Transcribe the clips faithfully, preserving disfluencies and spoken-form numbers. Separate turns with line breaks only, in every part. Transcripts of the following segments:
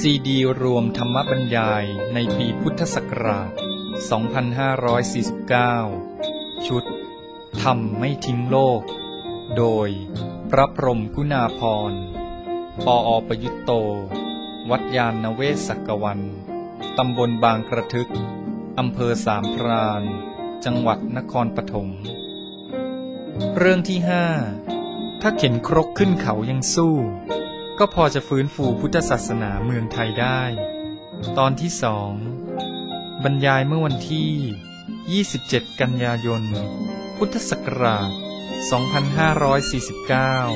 ซีดีรวมธรรมบรรยายในปีพุทธศักราช สองพันห้าร้อยสี่สิบเก้า ชุดธรรมไม่ทิ้งโลก โดยพระพรหมกุณาภรณ์ ปอ.ประยุตโต วัดยานนเวศกวัน ตำบลบางกระทึก อำเภอสามพราน จังหวัดนครปฐม เรื่องที่ห้า ถ้าเข็นครกขึ้นเขายังสู้ ก็พอจะฟื้นฟูพุทธศาสนาเมืองไทยได้ ตอนที่สอง บรรยายเมื่อวันที่ ยี่สิบเจ็ด กันยายน พุทธศักราช สองพันห้าร้อยสี่สิบเก้า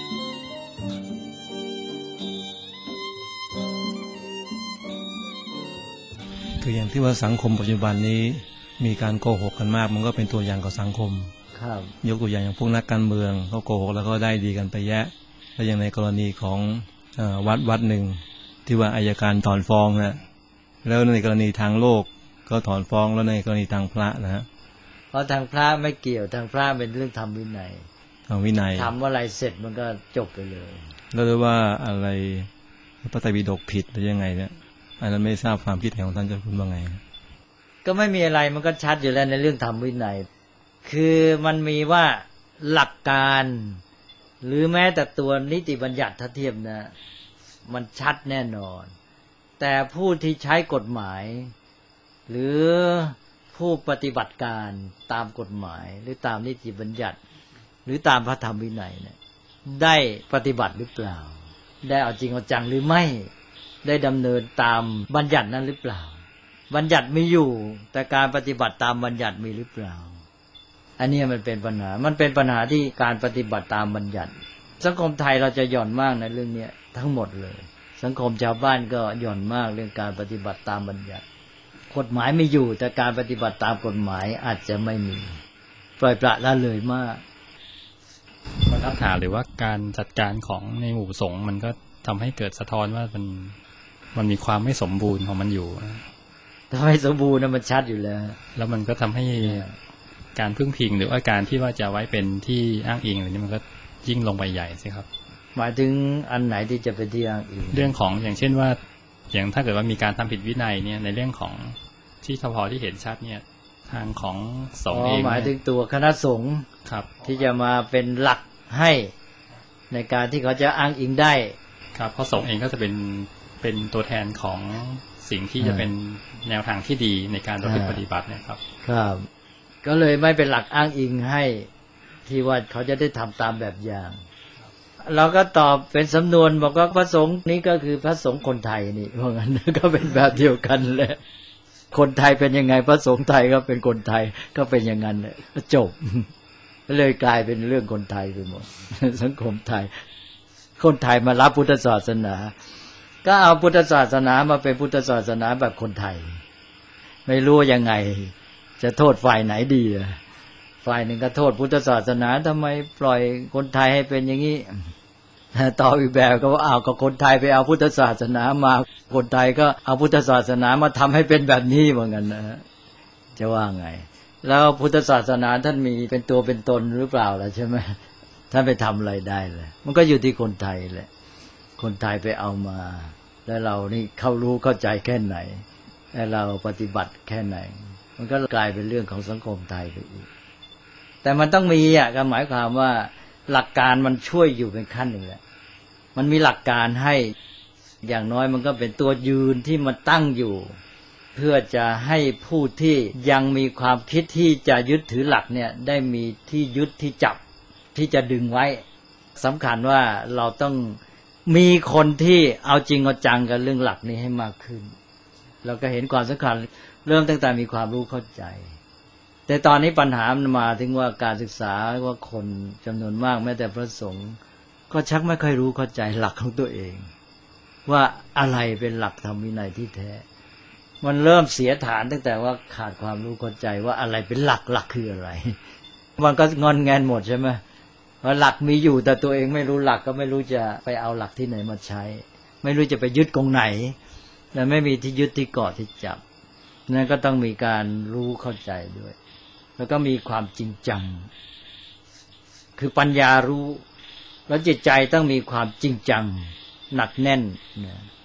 คืออย่างที่ว่าสังคมปัจจุบันนี้มีการโกหกกันมากมันก็เป็นตัวอย่างของสังคมครับยกตัวอย่างอย่างพวกนักการเมืองเขาโกหกแล้วก็ได้ดีกันไปแยะแล้วอย่างในกรณีของเอ่อวัดวัดหนึ่งที่ว่าอัยการถอนฟ้องนะแล้วในกรณีทางโลกก็ถอนฟ้องแล้วในกรณีทางพระนะฮะ
เพราะทางพระไม่เกี่ยวทางพระเป็นเรื่องธรรมวินัย
ทางวินัย
ทำอะไรเสร็จมันก็จบไปเลย
แล้วว่าอะไรพระไตรปิฎกผิดหรือยังไงเนี่ยอันนั้นไม่ทราบความคิดเห็นของท่านเจ้าคุณว่าไง
ก็ไม่มีอะไรมันก็ชัดอยู่แล้วในเรื่องธรรมวินัยคือมันมีว่าหลักการหรือแม้แต่ตัวนิติบัญญัติถ้าเทียบนะมันชัดแน่นอนแต่ผู้ที่ใช้กฎหมายหรือผู้ปฏิบัติการตามกฎหมายหรือตามนิติบัญญัติหรือตามพระธรรมวินัยเนี่ยได้ปฏิบัติหรือเปล่าได้เอาจริงเอาจังหรือไม่ได้ดำเนินตามบัญญัตินั้นหรือเปล่าบัญญัติมีอยู่แต่การปฏิบัติตามบัญญัติมีหรือเปล่าอันนี้มันเป็นปัญหามันเป็นปัญหาที่การปฏิบัติตามบัญญัติสังคมไทยเราจะหย่อนมากในเรื่องนี้ทั้งหมดเลยสังคมชาวบ้านก็หย่อนมากเรื่องการปฏิบัติตามบัญญัติกฎหมายมีอยู่แต่การปฏิบัติตามกฎหมายอาจจะไม่มีปล่อยปละละเลยมาก
ปัญหาหรือว่าการจัดการของในหมู่สงฆ์มันก็ทำให้เกิดสะท้อนว่ามันมันมีความไม่สมบูรณ์ของมันอยู่
ถ้าไม่สมบูรณ์นะมันชัดอยู่แล้ว
แล้วมันก็ทำให้การพึ่งพิงหรือว่าการที่ว่าจะไว้เป็นที่อ้างอิงอะไรนี้มันก็ยิ่งลงไปใหญ่สิครับ
หมายถึงอันไหนที่จะเป็นที่อ้างอิง
เรื่องของอย่างเช่นว่าอย่างถ้าเกิดว่ามีการทำผิดวินัยเนี่ยในเรื่องของที่ทพที่เห็นชัดเนี่ยทางของสงฆ์เอง
หมายถึงตัวคณะสงฆ์
ครับ
ที่จะมาเป็นหลักให้ในการที่เขาจะอ้างอิงได้
ครับเพราะสงฆ์เองก็จะเป็นเป็นตัวแทนของสิ่งที่จะเป็นแนวทางที่ดีในการปฏิบัติเนี่ยครับ
ครับก็เลยไม่เป็นหลักอ้างอิงให้ที่ว่าเขาจะได้ทำตามแบบอย่างเราก็ตอบเป็นสำนวนบอกว่าพระสงฆ์นี้ก็คือพระสงฆ์คนไทยนี่เพราะงั้นก็เป็นแบบเดียวกันเลยคนไทยเป็นยังไงพระสงฆ์ไทยก็เป็นคนไทยก็เป็นอย่างนั้นเลยจบเลยกลายเป็นเรื่องคนไทยไปหมดสังคมไทยคนไทยมารับพุทธศาสนาก็เอาพุทธศาสนามาเป็นพุทธศาสนาแบบคนไทยไม่รู้ยังไงจะโทษฝ่ายไหนดีฝ่ายหนึ่งก็โทษพุทธศาสนาทำไมปล่อยคนไทยให้เป็นอย่างนี้ต่ออีกแบบก็ว่าอ้าวก็คนไทยไปเอาพุทธศาสนามาคนไทยก็เอาพุทธศาสนามาทำให้เป็นแบบนี้เหมือนกันนะจะว่าไงแล้วพุทธศาสนาท่านมีเป็นตัวเป็นตนหรือเปล่าล่ะใช่ไหมท่านไปทำอะไรได้เลยมันก็อยู่ที่คนไทยแหละคนไทยไปเอามาแล้วเรานี่เข้ารู้เข้าใจแค่ไหนแล้วเราปฏิบัติแค่ไหนมันก็กลายเป็นเรื่องของสังคมไทยไปอีกแต่มันต้องมีอ่ะก็หมายความว่าหลักการมันช่วยอยู่เป็นขั้นหนึ่งแหละมันมีหลักการให้อย่างน้อยมันก็เป็นตัวยืนที่มันตั้งอยู่เพื่อจะให้ผู้ที่ยังมีความคิดที่จะยึดถือหลักเนี่ยได้มีที่ยึดที่จับที่จะดึงไว้สำคัญว่าเราต้องมีคนที่เอาจริงเอาจังกับเรื่องหลักนี้ให้มากขึ้นเราก็เห็นความสำคัญเริ่มตั้งแต่มีความรู้เข้าใจแต่ตอนนี้ปัญหามันมาถึงว่าการศึกษาว่าคนจำนวนมากแม้แต่พระสงฆ์ก็ชักไม่ค่อยรู้เข้าใจหลักของตัวเองว่าอะไรเป็นหลักธรรมวินัยที่แท้มันเริ่มเสียฐานตั้งแต่ว่าขาดความรู้เข้าใจว่าอะไรเป็นหลักหลักคืออะไรมันก็งอนแงนหมดใช่ไหมเพราะหลักมีอยู่แต่ตัวเองไม่รู้หลักก็ไม่รู้จะไปเอาหลักที่ไหนมาใช้ไม่รู้จะไปยึดตรงไหนและไม่มีที่ยึดที่เกาะที่จับนั่นก็ต้องมีการรู้เข้าใจด้วยแล้วก็มีความจริงจังคือปัญญารู้แล้วจิตใจต้องมีความจริงจังหนักแน่นนะ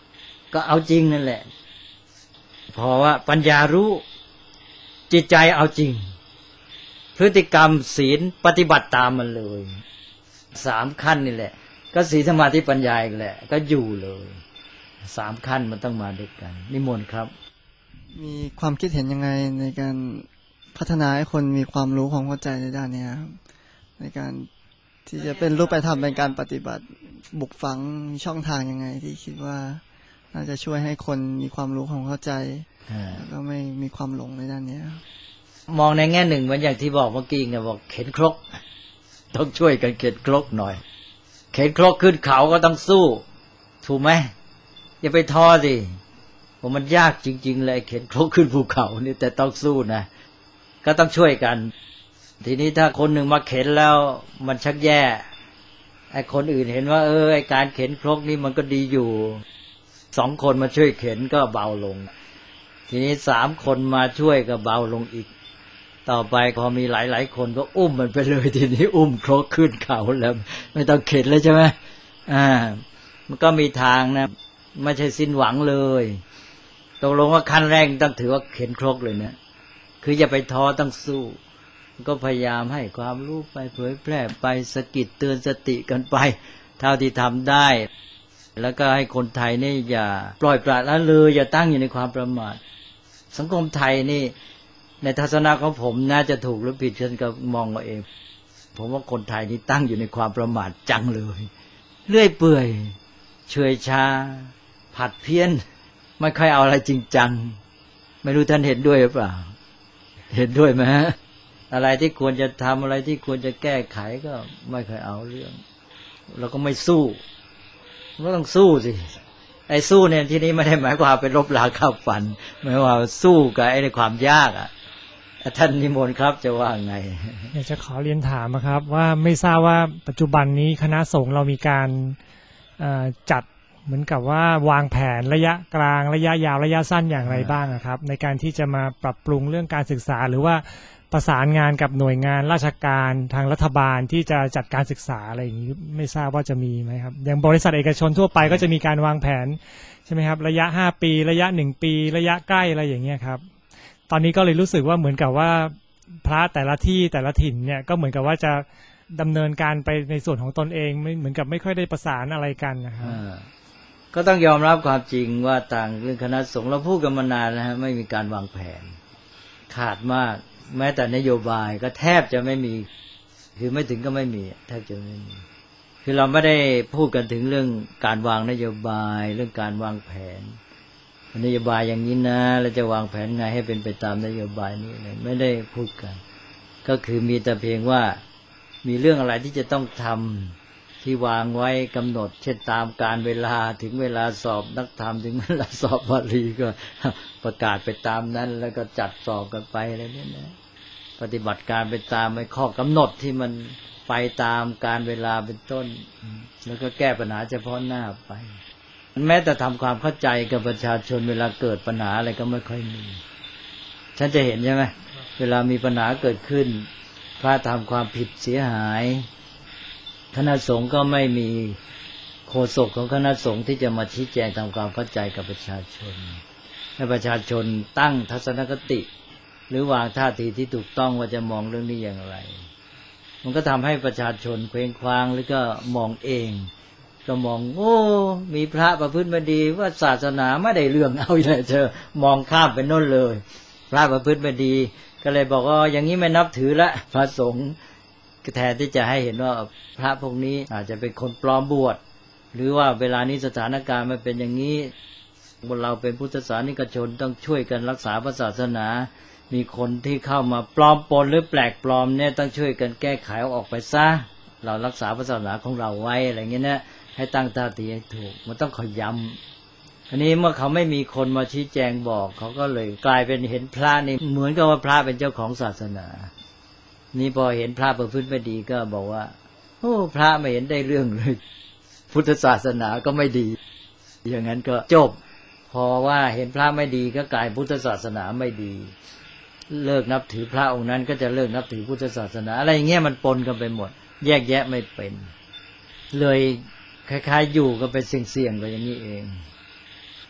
ก็เอาจริงนั่นแหละเพราะว่าปัญญารู้จิตใจเอาจริงพฤติกรรมศีลปฏิบัติตามมันเลยสามขั้นนี่แหละก็ศีลสมาธิปัญญาอีกแหละก็อยู่เลยสามขั้นมันต้องมาด้วยกันนิมนต์ครับ
มีความคิดเห็นยังไงในการพัฒนาให้คนมีความรู้ความเข้าใจในด้านนี้ครับในการที่จะเป็นรูปธรรมเป็นการปฏิบัติบุกฝังมีช่องทางยังไงที่คิดว่าน่าจะช่วยให้คนมีความรู้ความเข้าใจแล้วก็ไม่มีความหลงในด้านนี้
มองในแง่หนึ่งเหมือนอย่างที่บอกเมื่อกี้ไงบอกเข็นครกต้องช่วยกันเข็นครกหน่อยเข็นครกขึ้นเขาก็ต้องสู้ถูกไหมอย่าไปท้อสิผมมันยากจริงๆเลยเข็นครกขึ้นภูเขานี่แต่ต้องสู้นะก็ต้องช่วยกันทีนี้ถ้าคนหนึ่งมาเข็นแล้วมันชักแย่ไอ้คนอื่นเห็นว่าเออไอ้การเข็นครกนี่มันก็ดีอยู่สองคนมาช่วยเข็นก็เบาลงทีนี้สามคนมาช่วยก็เบาลงอีกต่อไปพอมีหลายๆคนก็อุ้มมันไปเลยทีนี้อุ้มครกขึ้นเขาแล้วไม่ต้องเข็นแล้วใช่ไหมอ่ามันก็มีทางนะไม่ใช่สิ้นหวังเลยตกลงว่าขั้นแรกต้องถือว่าเข็นครกเลยเนี่ยคืออย่าไปท้อต้องสู้ก็พยายามให้ความรู้ไปเผยแพร่ไปสะกิดเตือนสติกันไปเท่าที่ทำได้แล้วก็ให้คนไทยนี่อย่าปล่อยปละละเลยอย่าตั้งอยู่ในความประมาทสังคมไทยนี่ในทัศนะของผมน่าจะถูกหรือผิดฉันก็มองเอาเองผมว่าคนไทยนี่ตั้งอยู่ในความประมาทจังเลยเลื่อยเปื่อยเฉยชาผัดเพี้ยนไม่ค่อยเอาอะไรจริงจังไม่รู้ท่านเห็นด้วยหรือเปล่าเห็นด้วยไหมฮะอะไรที่ควรจะทำอะไรที่ควรจะแก้ไขก็ไม่ค่อยเอาเรื่องแล้วก็ไม่สู้ก็ต้องสู้สิไอ้สู้เนี่ยที่นี้ไม่ได้หมายความเป็นลบราข้าฟันหมายว่าสู้กับไอ้ในความยากอ่ะท่านนิมนต์ครับจะว่าไง
อยากจะขอเรียนถามครับว่าไม่ทราบว่าปัจจุบันนี้คณะสงฆ์เรามีการจัดเหมือนกับว่าวางแผนระยะกลางระยะยาวระยะสั้นอย่างไรบ้างครับในการที่จะมาปรับปรุงเรื่องการศึกษาหรือว่าประสานงานกับหน่วยงานราชการทางรัฐบาลที่จะจัดการศึกษาอะไรอย่างนี้ไม่ทราบว่าจะมีไหมครับอย่างบริษัทเอกชนทั่วไปก็จะมีการวางแผนใช่ไหมครับระยะห้าปีระยะหนึ่งปีระยะใกล้อะไรอย่างเงี้ยครับตอนนี้ก็เลยรู้สึกว่าเหมือนกับว่าพระแต่ละที่แต่ละถิ่นเนี่ยก็เหมือนกับว่าจะดำเนินการไปในส่วนของตนเองไม่เหมือนกับไม่ค่อยได้ประสานอะไรกันนะครับ
ก็ต้องยอมรับความจริงว่าต่างเรื่องคณะสงฆ์เราพูดกันมานานแล้วฮะไม่มีการวางแผนขาดมากแม้แต่นโยบายก็แทบจะไม่มีคือไม่ถึงก็ไม่มีแทบจะไม่มีคือเราไม่ได้พูดกันถึงเรื่องการวางนโยบายเรื่องการวางแผนนโยบายอย่างนี้นะเราจะวางแผนไงให้เป็นไปตามนโยบายนี้ไม่ได้พูดกันก็คือมีแต่เพียงว่ามีเรื่องอะไรที่จะต้องทำที่วางไว้กำหนดเช่นตามการเวลาถึงเวลาสอบนักธรรมถึงเวลาสอบบาลีก็ประกาศไปตามนั้นแล้วก็จัดสอบกันไปอะไรเนี่ยนะปฏิบัติการไปตามไอ้ข้อกำหนดที่มันไปตามการเวลาเป็นต้นแล้วก็แก้ปัญหาเฉพาะหน้าไปแม้แต่ทำความเข้าใจกับประชาชนเวลาเกิดปัญหาอะไรก็ไม่ค่อยมีฉันจะเห็นใช่ไหมเวลามีปัญหาเกิดขึ้นพระทำความผิดเสียหายคณะสงฆ์ก็ไม่มีโฆษกของคณะสงฆ์ที่จะมาชี้แจงทำความเข้าใจกับประชาชนให้ประชาชนตั้งทัศนคติหรือวางท่าทีที่ถูกต้องว่าจะมองเรื่องนี้อย่างไรมันก็ทำให้ประชาชนเคว้งคว้างหรือก็มองเองก็มองโอ้มีพระประพฤติไม่ดีว่าศาสนาไม่ได้เรื่องเอาเลยเธอมองข้ามไปโน่นเลยพระประพฤติไม่ดีก็เลยบอกว่าอย่างนี้ไม่นับถือละพระสงฆ์แทนที่จะให้เห็นว่าพระพวกนี้อาจจะเป็นคนปลอมบวชหรือว่าเวลานี้สถานการณ์มันเป็นอย่างนี้พวกเราเป็นพุทธศาสนิกชนต้องช่วยกันรักษาพระศาสนามีคนที่เข้ามาปลอมปนหรือแปลกปลอมเนี่ยต้องช่วยกันแก้ไขออกไปซะเรารักษาพระศาสนาของเราไว้อะไรเงี้ยนะให้ตั้งท่าทีให้ถูกมันต้องขย้ำอันนี้เมื่อเขาไม่มีคนมาชี้แจงบอกเขาก็เลยกลายเป็นเห็นพระนี่เหมือนกับว่าพระเป็นเจ้าของศาสนานี่พอเห็นพระประพฤติไม่ดีก็บอกว่าโอ้พระไม่เห็นได้เรื่องเลยพุทธศาสนาก็ไม่ดีอย่างนั้นก็จบพอว่าเห็นพระไม่ดีก็กลายพุทธศาสนาไม่ดีเลิกนับถือพระองค์นั้นก็จะเลิกนับถือพุทธศาสนาอะไรอย่างเงี้ยมันปนกันไปหมดแยกแยะไม่เป็นเลยคล้ายๆอยู่ก็เป็นเสี่ยงๆไปอย่างนี้เอง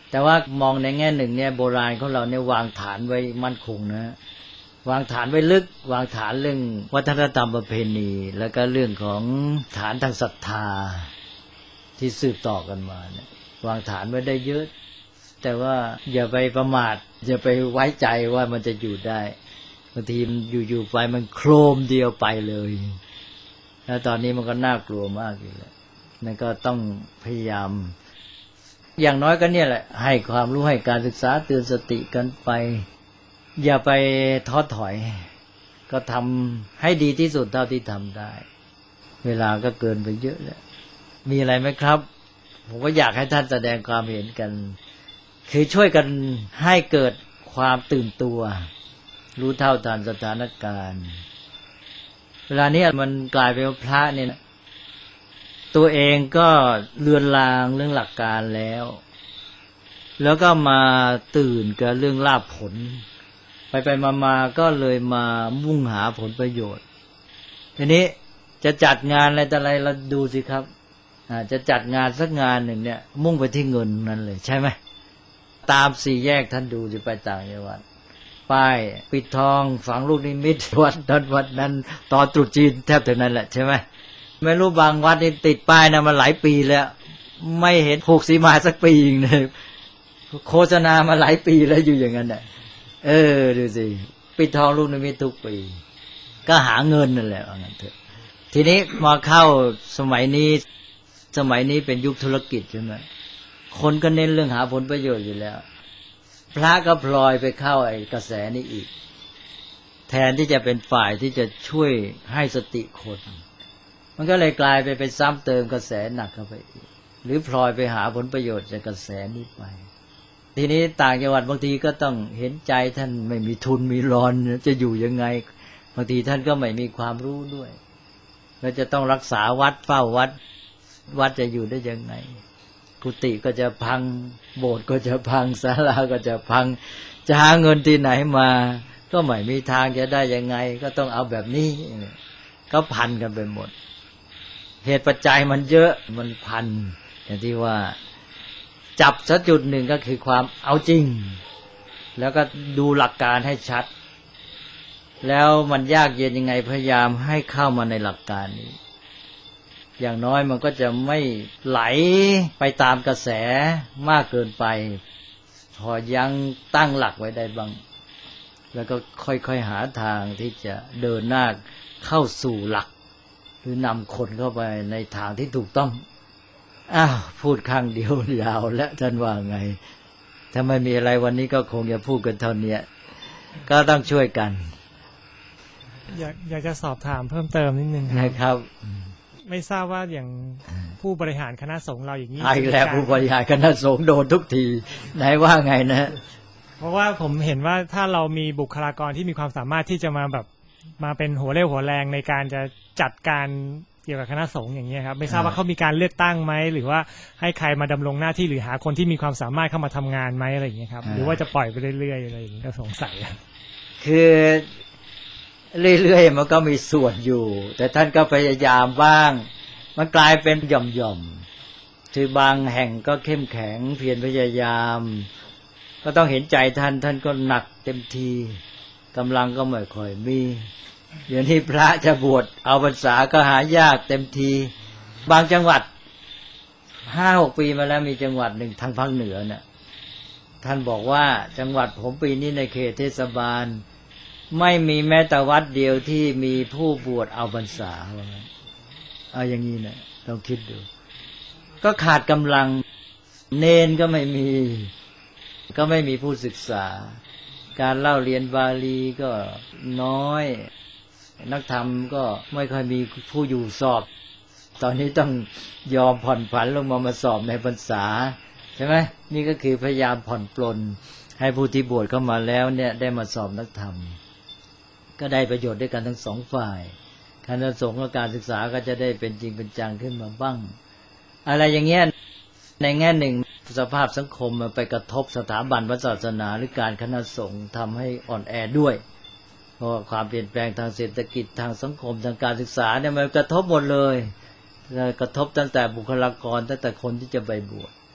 แต่ว่ามองในแง่หนึ่งเนี่ยโบราณของเราเนี่ยวางฐานไว้มั่นคงนะวางฐานไว้ลึกวางฐานเรื่องวัฒนธรรมประเพณีแล้วก็เรื่องของฐานทางศรัทธาที่สืบต่อกันมาเนี่ยวางฐานไว้ได้เยอะแต่ว่าอย่าไปประมาทอย่าไปไว้ใจว่ามันจะอยู่ได้บางทีมันอยู่ๆไปมันโครมเดียวไปเลยแล้วตอนนี้มันก็น่ากลัวมากอยู่แล้วนั่นก็ต้องพยายามอย่างน้อยก็เนี่ยแหละให้ความรู้ให้การศึกษาเตือนสติกันไปอย่าไปท้อถอยก็ทำให้ดีที่สุดเท่าที่ทำได้เวลาก็เกินไปเยอะแล้วมีอะไรไหมครับผมก็อยากให้ท่านแสดงความเห็นกันคือช่วยกันให้เกิดความตื่นตัวรู้เท่าทันสถานการณ์เวลานี้มันกลายเป็นพระเนี่ยตัวเองก็เลือนลางเรื่องหลักการแล้วแล้วก็มาตื่นกับเรื่องลาภผลไปไปมาๆก็เลยมามุ่งหาผลประโยชน์ทีนี้จะจัดงานอะไรแต่อะไรเราดูสิครับจะจัดงานสักงานหนึ่งเนี่ยมุ่งไปที่เงินนั่นเลยใช่ไหมตามสี่แยกท่านดูสิไปต่างจังหวัดป้ายปิดทองฝังลูกนิมิตวัดนั้นวัดนั้นตอนตรุษจีนแทบถึงนั้นแหละใช่ไหมไม่รู้บางวัดนี่ติดป้ายนะมาหลายปีแล้วไม่เห็นผูกสีมาสักปีเองเลยโฆษณามาหลายปีแล้วอยู่อย่างนั้นแหละเออดูสิปิดทองลูกนิมิตทุกปีก็หาเงินนั่นแหละว่างั้นเถอะทีนี้มาเข้าสมัยนี้สมัยนี้เป็นยุคธุรกิจใช่ไหมคนก็เน้นเรื่องหาผลประโยชน์อยู่แล้วพระก็พลอยไปเข้าไอ้กระแสนี้อีกแทนที่จะเป็นฝ่ายที่จะช่วยให้สติคนมันก็เลยกลายไปเป็นซ้ำเติมกระแสหนักเข้าไปอีกหรือพลอยไปหาผลประโยชน์จากกระแสนี้ไปทีนี้ต่างจังหวัดบางทีก็ต้องเห็นใจท่านไม่มีทุนมีรอนจะอยู่ยังไงบางทีท่านก็ไม่มีความรู้ด้วยแล้วจะต้องรักษาวัดเฝ้าวัดวัดจะอยู่ได้ยังไงกุฏิก็จะพังโบสถ์ก็จะพังศาลาก็จะพังจะหาเงินที่ไหนมาก็ไม่มีทางจะได้ยังไงก็ต้องเอาแบบนี้ก็พันกันไปหมดเหตุปัจจัยมันเยอะมันพันอย่างที่ว่าจับสักจุดหนึ่งก็คือความเอาจริงแล้วก็ดูหลักการให้ชัดแล้วมันยากเย็นยังไงพยายามให้เข้ามาในหลักการนี้อย่างน้อยมันก็จะไม่ไหลไปตามกระแสมากเกินไปพอยังตั้งหลักไว้ได้บ้างแล้วก็ค่อยๆหาทางที่จะเดินหน้าเข้าสู่หลักหรือนำคนเข้าไปในทางที่ถูกต้องอ้าวพูดข้างเดียวยาวและท่านว่าไงถ้าไม่มีอะไรวันนี้ก็คงจะพูดกันเท่านี้ก็ต้องช่วยกัน
อยากอยากจะสอบถามเพิ่มเติมนิดนึง
นะครับ
ไม่ทราบว่าอย่างผู้บริหารคณะสงฆ์เราอย่างนี้
อีกแล้วผู้บริหารคณะสงฆ์โดนทุกทีไหนว่าไงนะ
เพราะว่าผมเห็นว่าถ้าเรามีบุคลากรที่มีความสามารถที่จะมาแบบมาเป็นหัวเรี่ยวหัวแรงในการจะจัดการเกี่ยวกับคณะสงฆ์อย่างนี้ครับไม่ทราบว่าเขามีการเลือกตั้งไหมหรือว่าให้ใครมาดำรงหน้าที่หรือหาคนที่มีความสามารถเข้ามาทำงานไหมอะไรอย่างนี้ครับหรือว่าจะปล่อยไปเรื่อยๆอะไรอย่างนี้ก็สงสัย
คือเรื่อยๆมันก็มีส่วนอยู่แต่ท่านก็พยายามบ้างมันกลายเป็นหย่อมๆคือบางแห่งก็เข้มแข็งเพียรพยายามก็ต้องเห็นใจท่านท่านก็หนักเต็มทีกำลังก็ไม่ค่อยมีเดี๋ยวนี้พระจะบวชเอาพรรษาก็หายากเต็มทีบางจังหวัดห้าหกปีมาแล้วมีจังหวัดหนึ่งทางภาคเหนือเนี่ยท่านบอกว่าจังหวัดผมปีนี้ในเขตเทศบาลไม่มีแม้แต่วัดเดียวที่มีผู้บวชเอาพรรษาว่างั้นเอาอย่างนี้นะลองคิดดูก็ขาดกำลังเนนก็ไม่มีก็ไม่มีผู้ศึกษาการเล่าเรียนบาลีก็น้อยนักธรรมก็ไม่ค่อยมีผู้อยู่สอบตอนนี้ต้องยอมผ่อนผันลงมามาสอบในพรรษาใช่ไหมนี่ก็คือพยายามผ่อนปลนให้ผู้ที่บวชเข้ามาแล้วเนี่ยได้มาสอบนักธรรมก็ได้ประโยชน์ด้วยกันทั้งสองฝ่ายคณะสงฆ์และการศึกษาก็จะได้เป็นจริงเป็นจังขึ้นมาบ้างอะไรอย่างเงี้ยในแง่หนึ่งสภาพสังคมมันไปกระทบสถาบันพระศาสนาหรือการคณะสงฆ์ทำให้อ่อนแอด้วยเพราะความเปลี่ยนแปลงทางเศรษฐกิจทางสังคมทางการศึกษาเนี่ยมันกระทบหมดเลยกระทบตั้งแต่บุคลากรตั้งแต่คนที่จะไปบวช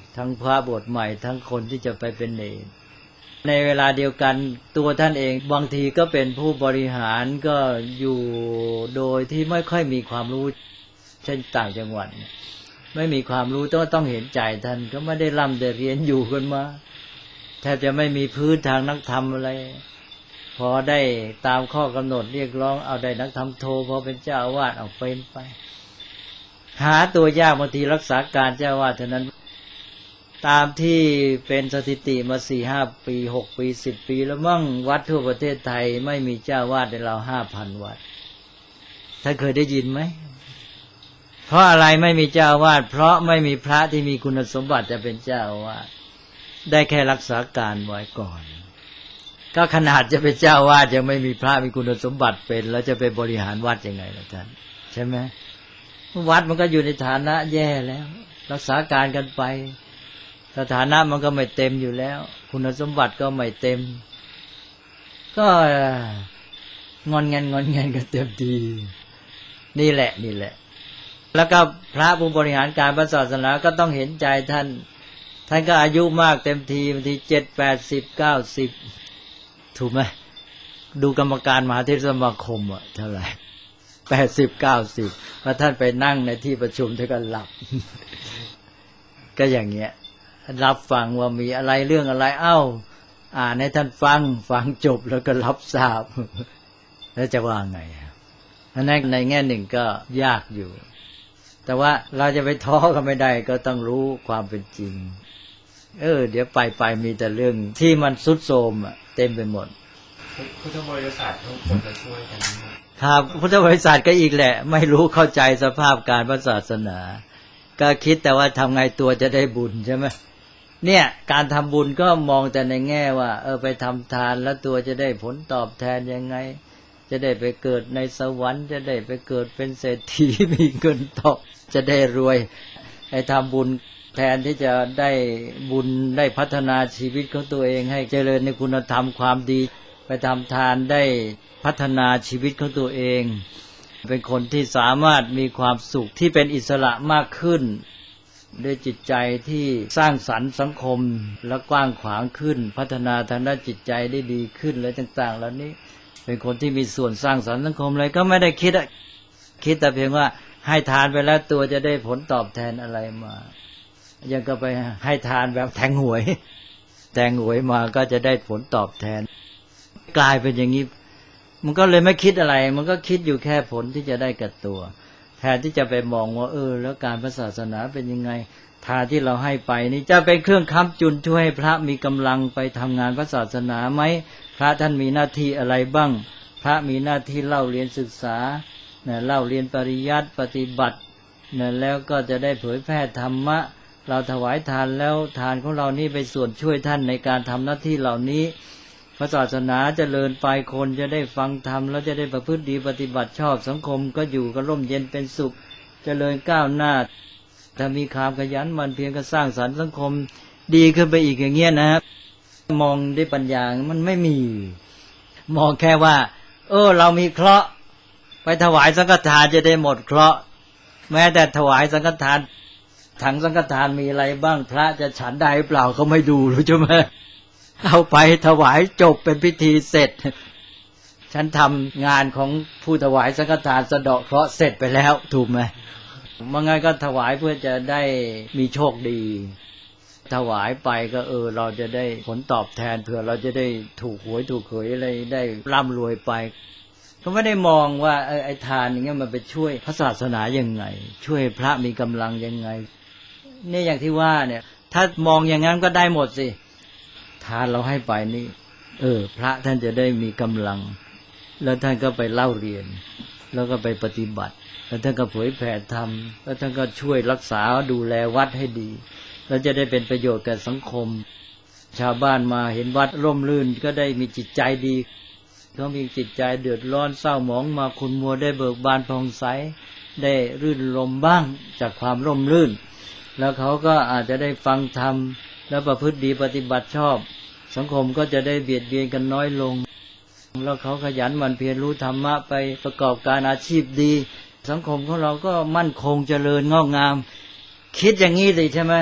ทั้งพระบวชใหม่ทั้งคนที่จะไปเป็นเณรในเวลาเดียวกันตัวท่านเองบางทีก็เป็นผู้บริหารก็อยู่โดยที่ไม่ค่อยมีความรู้เช่นต่างจังหวัดไม่มีความรู้ต้องต้องเห็นใจท่านก็ไม่ได้ร่ำได้เรียนอยู่กันมาแทบจะไม่มีพื้นทางนักธรรมอะไรพอได้ตามข้อกำหนดเรียกร้องเอาได้นักธรรมโทพอเป็นเจ้าอาวาสเอาเป็นไปหาตัวยากบางทีรักษาการเจ้าอาวาสเท่านั้นตามที่เป็นสถิติมาสี่ห้าปีหกปีสิบปีแล้วมั่งวัดทั่วประเทศไทยไม่มีเจ้าวาดในเราห้าพันวัดท่านเคยได้ยินไหมเพราะอะไรไม่มีเจ้าวาดเพราะไม่มีพระที่มีคุณสมบัติจะเป็นเจ้าวาดได้แค่รักษาการไว้ก่อนก็ขนาดจะเป็นเจ้าวาดยังไม่มีพระมีคุณสมบัติเป็นแล้วจะไปบริหารวัดยังไงล่ะท่านใช่ไหมวัดมันก็อยู่ในฐานะแย่แล้วรักษาการกันไปสถานะมันก็ไม่เต็มอยู่แล้วคุณสมบัติก็ไม่เต็มก็งอนเงินงอนเงินกันเต็มทีนี่แหละนี่แหละแล้วก็พระผู้บริหารการพระศาสนาก็ต้องเห็นใจท่านท่านก็อายุมากเต็มทีบางทีเจ็ดแปดสิบเก้าสิบถูกไหมดูกรรมการมหาเทรสมาคมอ่ะเท่าไหร่แปดสิบเก้าสิบพอท่านไปนั่งในที่ประชุมท่านก็หลับ ก็อย่างเงี้ยรับฟังว่ามีอะไรเรื่องอะไรเอ้าอ่านให้ท่านฟังฟังจบแล้วก็รับทราบแล้วจะว่าไงอันนั้นในแง่หนึ่งก็ยากอยู่แต่ว่าเราจะไปท้อก็ไม่ได้ก็ต้องรู้ความเป็นจริงเออเดี๋ยวไปไปมีแต่เรื่องที่มันทรุดโทรมอ่ะเต็มไปหมด
พุทธบริษัททุกคนจะช่วยกัน
ครับพุทธบริษัทก็อีกแหละไม่รู้เข้าใจสภาพการพระศาสนาก็คิดแต่ว่าทำไงตัวจะได้บุญใช่ไหมเนี่ยการทำบุญก็มองแต่ในแง่ว่าเออไปทำทานแล้วตัวจะได้ผลตอบแทนยังไงจะได้ไปเกิดในสวรรค์จะได้ไปเกิดเป็นเศรษฐีมีเงินทองจะได้รวยไอ้ทำบุญแทนที่จะได้บุญได้พัฒนาชีวิตของตัวเองให้เจริญในคุณธรรมความดีไปทำทานได้พัฒนาชีวิตของตัวเองเป็นคนที่สามารถมีความสุขที่เป็นอิสระมากขึ้นด้วยจิตใจที่สร้างสรรค์สังคมและกว้างขวางขึ้นพัฒนาทางด้านจิตใจได้ดีขึ้นอะไรต่างๆแล้วนี้เป็นคนที่มีส่วนสร้างสรรค์สังคมอะไรก็ไม่ได้คิดอะคิดแต่เพียงว่าให้ทานไปแล้วตัวจะได้ผลตอบแทนอะไรมายังก็ไปให้ทานแบบแทงหวยแทงหวยมาก็จะได้ผลตอบแทนกลายเป็นอย่างนี้มันก็เลยไม่คิดอะไรมันก็คิดอยู่แค่ผลที่จะได้กับตัวแทนที่จะไปมองว่าเออแล้วการพระศาสนาเป็นยังไงทานที่เราให้ไปนี่จะเป็นเครื่องค้ำจุนช่วยให้พระมีกำลังไปทำงานพระศาสนาไหมพระท่านมีหน้าที่อะไรบ้างพระมีหน้าที่เล่าเรียนศึกษาเนี่ยเล่าเรียนปริยัติปฏิบัติเนี่ยแล้วก็จะได้เผยแพร่ธรรมะเราถวายทานแล้วทานของเรานี่ไปส่วนช่วยท่านในการทำหน้าที่เหล่านี้พระศาสนาเจริญไปคนจะได้ฟังธรรมแล้วจะได้ประพฤติดีปฏิบัติชอบสังคมก็อยู่กันร่มเย็นเป็นสุขเจริญก้าวหน้าถ้ามีความขยันหมั่นเพียรก็สร้างสรรค์สังคมดีขึ้นไปอีกอย่างเงี้ยนะครับมองด้วยปัญญามันไม่มีมองแค่ว่าเออเรามีเคราะห์ไปถวายสังฆทานจะได้หมดเคราะห์แม้แต่ถวายสังฆทานถังสังฆทานมีอะไรบ้างพระจะฉันได้หรือเปล่าก็ไม่ดูรู้ใช่ไหมเอาไปถวายจบเป็นพิธีเสร็จฉันทำงานของผู้ถวายสังฆทานสะเดาะเคราะห์เสร็จไปแล้วถูกไหมมันไงก็ถวายเพื่อจะได้มีโชคดีถวายไปก็เออเราจะได้ผลตอบแทนเผื่อเราจะได้ถูกหวยถูกเขยอะไรได้ร่ำรวยไปเขาไม่ได้มองว่าไอ้ทานอย่างเงี้ยมันไปช่วยพระศาสนายังไงช่วยพระมีกำลังยังไงนี่อย่างที่ว่าเนี่ยถ้ามองอย่างนั้นก็ได้หมดสิทานเราให้ไปนี่เออพระท่านจะได้มีกำลังแล้วท่านก็ไปเล่าเรียนแล้วก็ไปปฏิบัติแล้วท่านก็เผยแผ่ธรรมแล้วท่านก็ช่วยรักษาดูแลวัดให้ดีแล้วจะได้เป็นประโยชน์แก่สังคมชาวบ้านมาเห็นวัดร่มรื่นก็ได้มีจิตใจดีเขามีจิตใจเดือดร้อนเศร้าหมองมาคุณมัวได้เบิกบานผ่องใสได้รื่นรมบ้างจากความร่มรื่นแล้วเขาก็อาจจะได้ฟังธรรมแล้วประพฤติดีปฏิบัติชอบสังคมก็จะได้เบียดเบียนกันน้อยลงแล้วเขาขยันหมั่นเพียรรู้ธรรมะไปประกอบการอาชีพดีสังคมของเราก็มั่นคงเจริญงอกงามคิดอย่างนี้สิใช่ไหม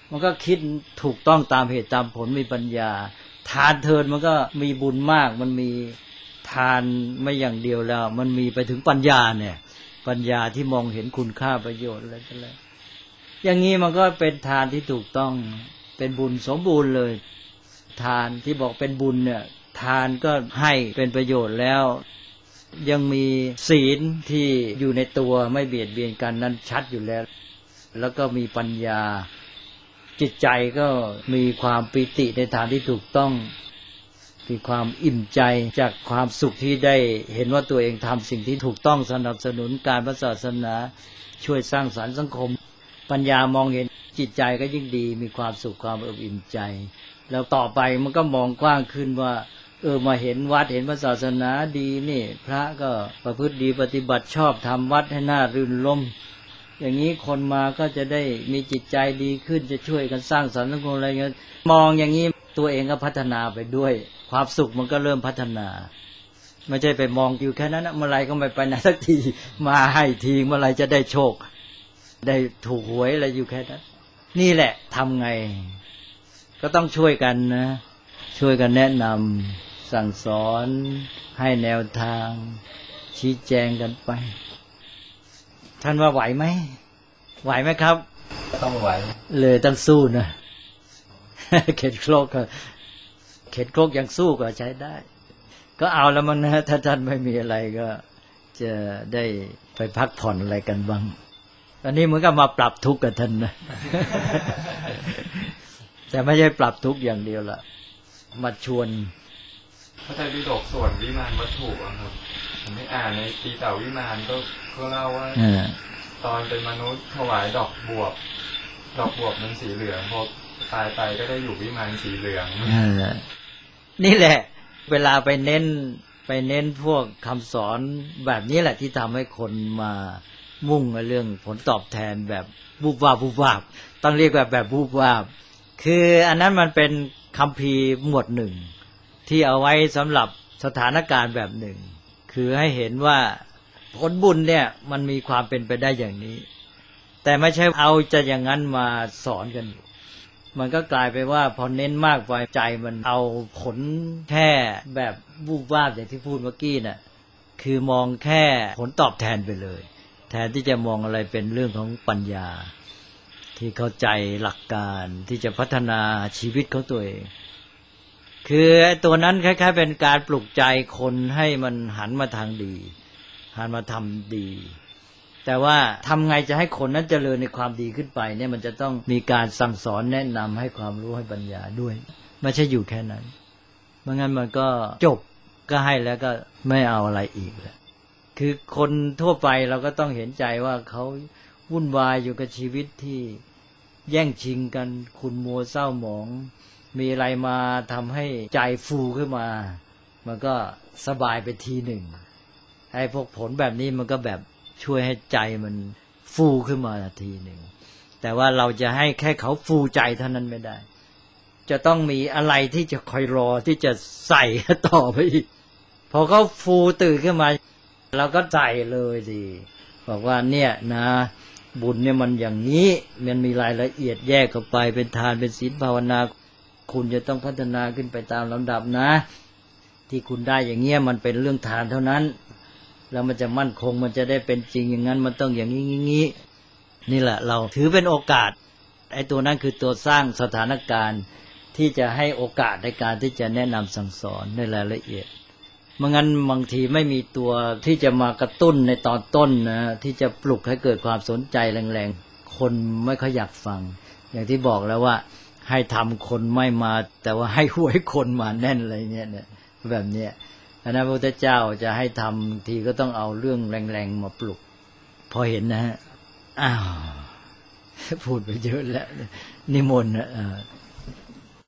มันก็คิดถูกต้องตามเหตุตามผลมีปัญญาทานเทินมันก็มีบุญมากมันมีทานไม่อย่างเดียวแล้วมันมีไปถึงปัญญาเนี่ยปัญญาที่มองเห็นคุณค่าประโยชน์อะไรก็แล้วอย่างนี้มันก็เป็นทานที่ถูกต้องเป็นบุญสมบูรณ์เลยทานที่บอกเป็นบุญเนี่ยทานก็ให้เป็นประโยชน์แล้วยังมีศีลที่อยู่ในตัวไม่เบียดเบียนกันนั้นชัดอยู่แล้วแล้วก็มีปัญญาจิตใจก็มีความปิติในทางที่ถูกต้องมีความอิ่มใจจากความสุขที่ได้เห็นว่าตัวเองทำสิ่งที่ถูกต้องสนับสนุนการพระศาสนาช่วยสร้างสรรค์สังคมปัญญามองเห็นจิตใจก็ยิ่งดีมีความสุขความเอิบอิ่มใจแล้วต่อไปมันก็มองกว้างขึ้นว่าเออมาเห็นวัดเห็นพระศาสนาดีนี่พระก็ประพฤติดีปฏิบัติชอบทำวัดให้น่ารื่นรมย์อย่างนี้คนมาก็จะได้มีจิตใจดีขึ้นจะช่วยกันสร้างสรรค์สังคมอะไรเงี้ยมองอย่างนี้ตัวเองก็พัฒนาไปด้วยความสุขมันก็เริ่มพัฒนาไม่ใช่ไปมองอยู่แค่นั้นนะเมื่อไรก็ไม่ไปไหนสักทีมาให้ทีเมื่อไรจะได้โชคได้ถูกหวยอะไรอยู่แค่นั้นนี่แหละทำไงก็ต้องช่วยกันนะช่วยกันแนะนำสั่งสอนให้แนวทางชี้แจงกันไปท่านว่าไหวไหมไหวไหมครับต้องไหวเลยต้องสู้นะ เข็ดโครกก็เข็ดโครกยังสู้ก็ใช้ได้ก็เอาแล้วมั้งนะถ้าท่านไม่มีอะไรก็จะได้ไปพักผ่อนอะไรกันบ้างตอนนี้เหมือนกับมาปรับทุกข์กับท่านนะ แต่ไม่ใช่ปรับทุกข์อย่างเดียวละมาชวน
พระไตรปิฎกส่วนวิมานวัตถุครับผมได้อ่านในตีเต่าวิมานก็ก็เล่าว่าตอนเป็นมนุษย์ถวายดอกบวบดอกบวบมันสีเหลืองพอตายไปก็ได้อยู่วิมานสีเหลือง
นี่แหละเวลาไปเน้นไปเน้นพวกคำสอนแบบนี้แหละที่ทำให้คนมามุ่งในเรื่องผลตอบแทนแบบบูบวาบบูบวาบต้องเรียกแบบแบบบูบวาบคืออันนั้นมันเป็นคัมภีร์หมวดหนึ่งที่เอาไว้สำหรับสถานการณ์แบบหนึ่งคือให้เห็นว่าผลบุญเนี่ยมันมีความเป็นไปได้อย่างนี้แต่ไม่ใช่เอาจะอย่างนั้นมาสอนกันมันก็กลายไปว่าพอเน้นมากไปใจมันเอาผลแค่แบบวูบวาบอย่างที่พูดเมื่อกี้น่ะคือมองแค่ผลตอบแทนไปเลยแทนที่จะมองอะไรเป็นเรื่องของปัญญาที่เข้าใจหลักการที่จะพัฒนาชีวิตของตัวเองคือตัวนั้นคล้ายๆเป็นการปลุกใจคนให้มันหันมาทางดีหันมาทำดีแต่ว่าทำไงจะให้คนนั้นเจริญในความดีขึ้นไปเนี่ยมันจะต้องมีการสั่งสอนแนะนำให้ความรู้ให้ปัญญาด้วยไม่ใช่อยู่แค่นั้นไม่งั้นมันก็จบก็ให้แล้วก็ไม่เอาอะไรอีกแล้วคือคนทั่วไปเราก็ต้องเห็นใจว่าเขาวุ่นวายอยู่กับชีวิตที่แย่งชิงกันขุ่นมัวเศร้าหมองมีอะไรมาทำให้ใจฟูขึ้นมามันก็สบายไปทีหนึ่งไอ้พวกผลแบบนี้มันก็แบบช่วยให้ใจมันฟูขึ้นมาทีหนึ่งแต่ว่าเราจะให้แค่เขาฟูใจเท่านั้นไม่ได้จะต้องมีอะไรที่จะคอยรอที่จะใส่ต่อไปอีกพอเขาฟูตื่นขึ้นมาเราก็ใส่เลยสิบอกว่าเนี่ยนะบุญเนี่ยมันอย่างนี้มันมีรายละเอียดแยกเข้าไปเป็นทานเป็นศีลภาวนาคุณจะต้องพัฒนาขึ้นไปตามลำดับนะที่คุณได้อย่างเงี้ยมันเป็นเรื่องทานเท่านั้นแล้วมันจะมั่นคงมันจะได้เป็นจริงอย่างนั้นมันต้องอย่างนี้งี้นี่แหละเราถือเป็นโอกาสไอ้ตัวนั้นคือตัวสร้างสถานการณ์ที่จะให้โอกาสในการที่จะแนะนำสั่งสอนในรายละเอียดเมื่องั้นบางทีไม่มีตัวที่จะมากระตุ้นในตอนต้นนะที่จะปลุกให้เกิดความสนใจแรงๆคนไม่ค่อยอยากฟังอย่างที่บอกแล้วว่าให้ทำคนไม่มาแต่ว่าให้หวยคนมาแน่นอะไรเงี้ยเนี่ยแบบเนี้ยอันนั้นพระพุทธเจ้าจะให้ทำทีก็ต้องเอาเรื่องแรงๆมาปลุกพอเห็นนะฮะอ้าวพูดไปเยอะแล้วนิมนต์นะ